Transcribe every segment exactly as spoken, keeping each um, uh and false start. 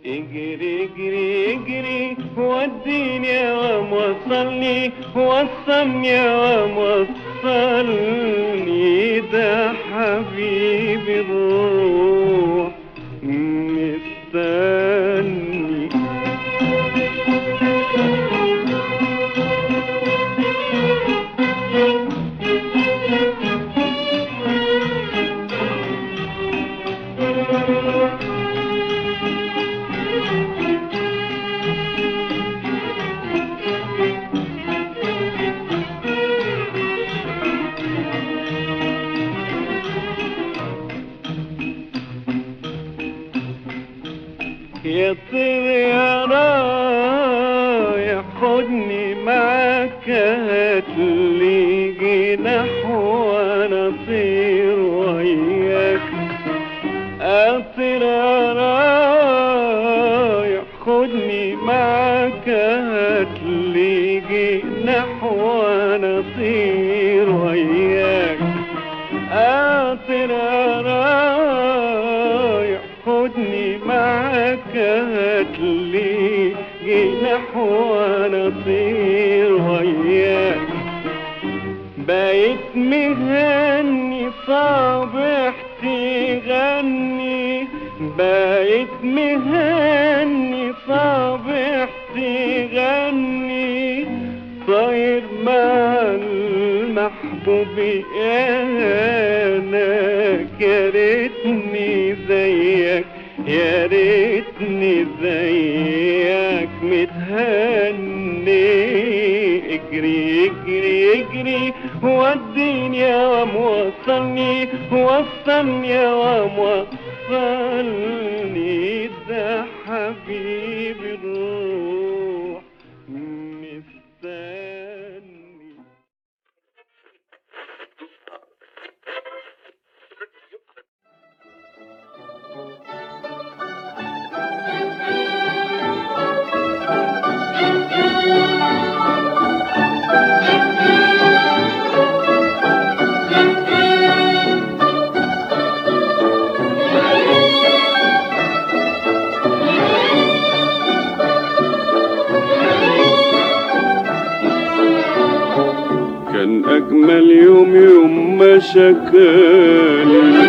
اجري اجري اجري وديني يا وام وصلني، وصلني يا وام وصلني، ده حبيبي الروح مستني. يا طير يا رايح خدني معاك، هاتلي جناح وانا اطير وياك. اطير يا رايح خدني معاك، هاتلي جناح وانا اطير وياك. اطير يا رايح خدني معاك، هاتلي جناح وانا اطير وياك. بقيت مهني صابح تغني، بقيت مهني صابح تغني، طاير مع المحبوب انا، يا ريتني زيك يا ريتني زيك متهني. اجري اجري اجري وديني يا وام وصلني، وصلني يا وام وصلني، ده حبيبي الروح مستني. كان أجمل يوم يوم ما شكالي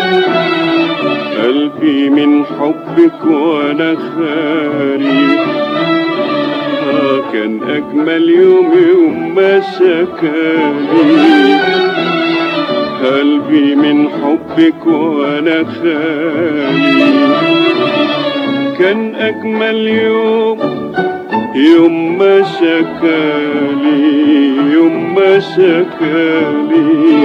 قلبي من حبك وأنا خالي. آه كان أجمل يوم يوم ما شكالي قلبي من حبك وأنا خالي. كان أجمل يوم يوم ما شكالي يوم ما شكالي.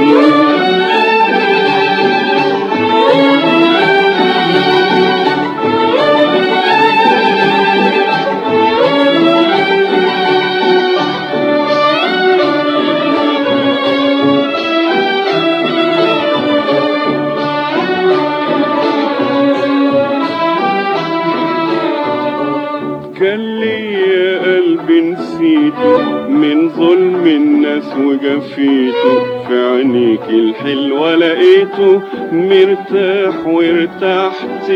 كان ليا قلبي نسيته من ظلم الناس وجفيته، في عينيك الحلوة لقيته مرتاح وارتحت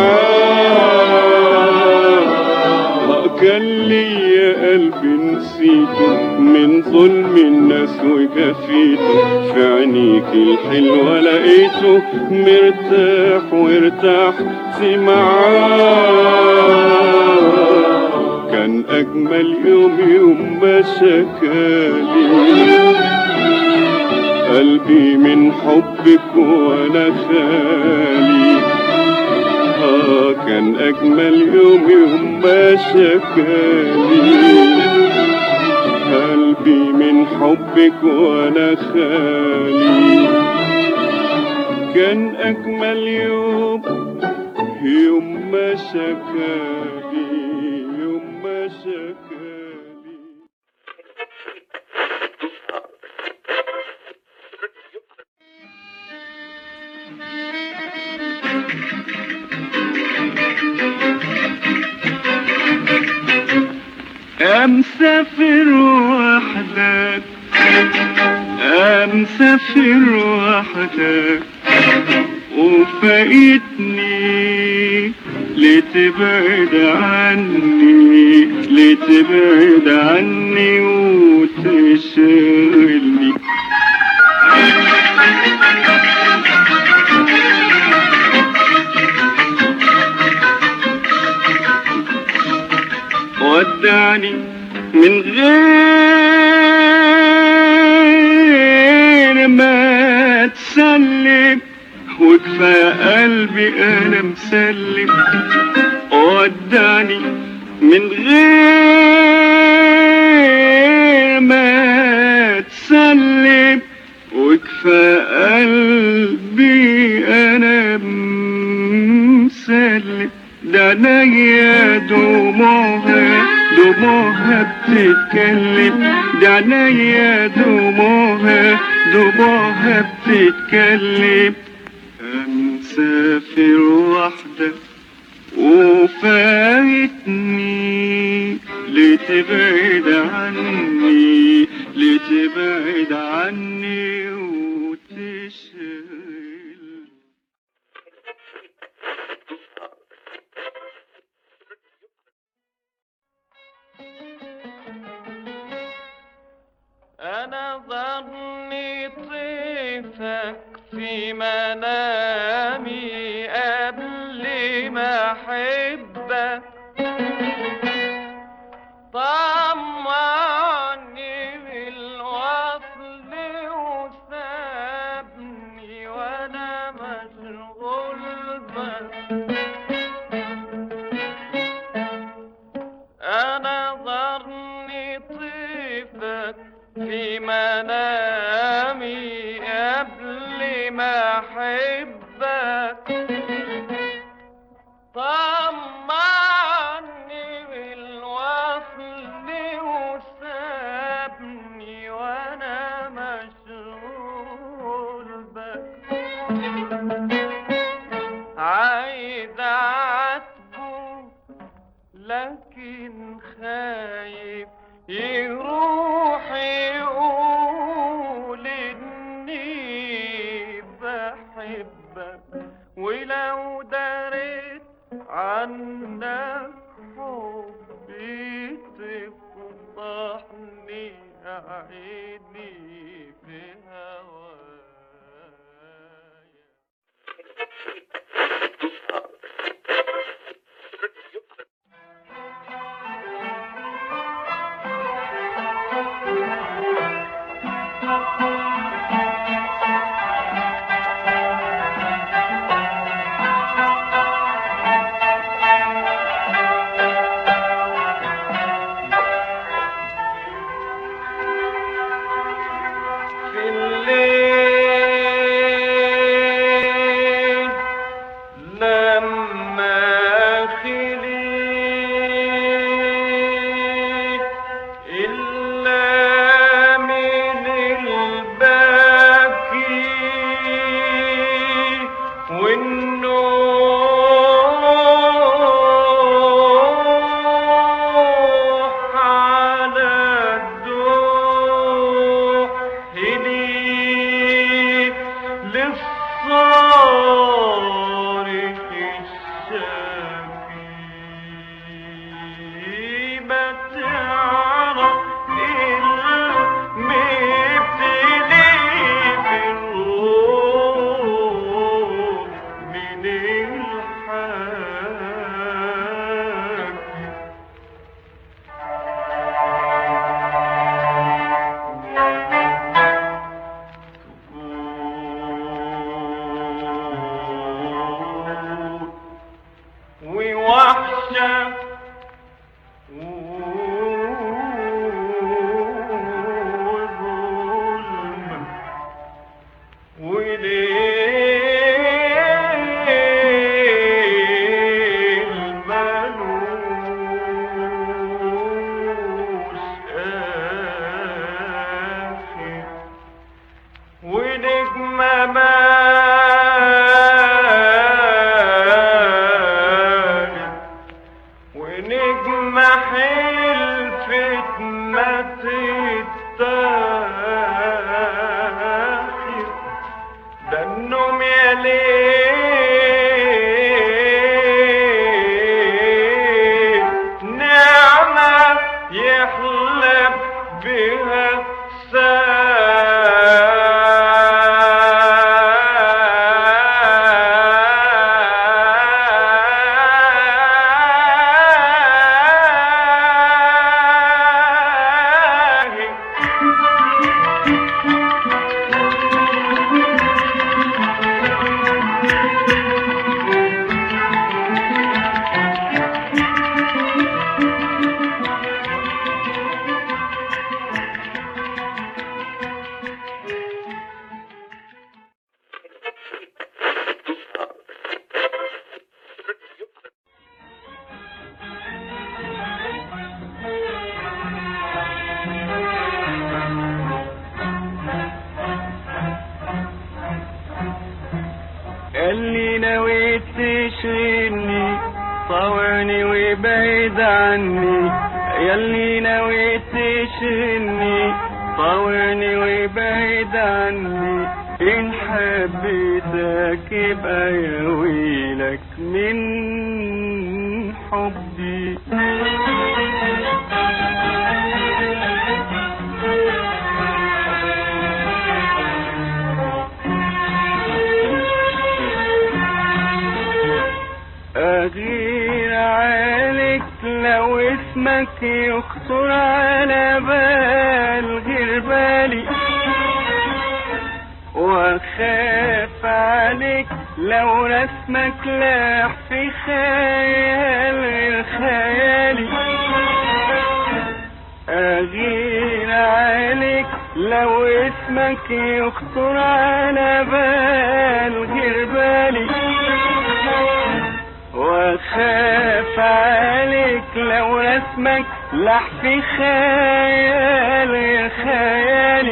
معاه. كان ليا قلبي نسيته من ظلم الناس وجفيته، في عينيك الحلوة لقيته مرتاح وارتحت معاه. كان أجمل يوم يوم ما شكالي قلبي من حبك وأنا خالي. آه كان أجمل يوم يوم ما شكالي قلبي من حبك وأنا خالي. كان أجمل يوم يوم ما شكالي يوم ما شكالي. أمسافر وحدك أمسافر وحدك وفايتني ليه تبعد عني، ليه تبعد عني وتشغلني. ودعني من غير ما تسلم، وكفاية قلبي انا مسلم. ودعني من غير ما تسلم، وكفاية قلبي انا مسلم. ده عينيا دموعها دموعها بتتكلم، ده عينيا دموعها دموعها بتتكلم. مسافر وحدك وفايتني، ليه تبعد عني، ليه تبعد عني وتشغل. أنا ظني طيفك في منامي قبل ما أحبك، طمعني بالوصل وسابني وأنا مشغول بك. أنا ظني طيفك في منامي قبل ما أحبك، طمعني بالوصل وسابني وأنا مشغول بك. عايز أعاتبه لكن خايف يروح يقول إني بحبك، ولو دريت عنك حبي تفضحني عيني في هوايا. النوم يا ليل ياللي نويت تشغلني طاوعني وبعيد عني، ياللي نويت تشغلني طاوعني وبعيد عني، إن حبيتك يبقى يا ويلك من حبي. أغير عليك لو اسمك يخطر على بال غير بالي، واخاف عليك لو رسمك لاح في خيال غير خيالي. أغير عليك لو اسمك يخطر على بال غير بالي، واخاف عليك لو رسمك لح في خيال غير خيالي.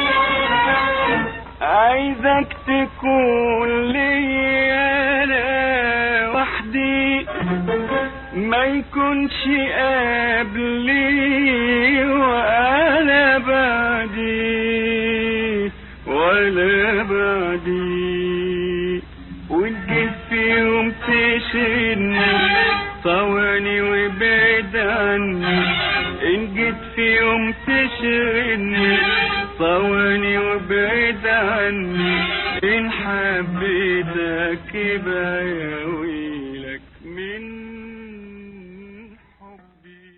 عايزك تكون لي انا وحدي، ما يكونش قبلي وانا بعدي ولا بعدي. وتجيب في يوم تشغلني طاوعني وبعد عني، إن جيت في يوم تشغلني طاوعني وبعد عني، إن حبيتك يبقى يا ويلك من حبي.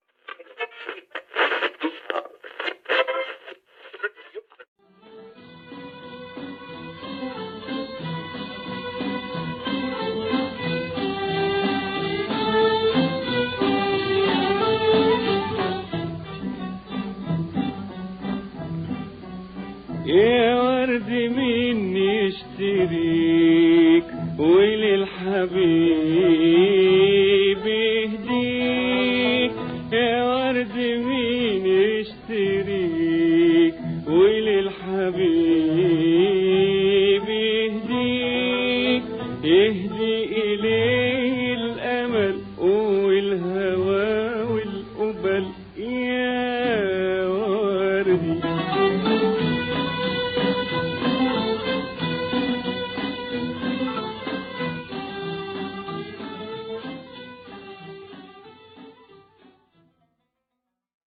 يا ورد مين يشتريك وللحبيب يهديك، يا ورد مين يشتريك وللحبيب يهديك، يهدي إليك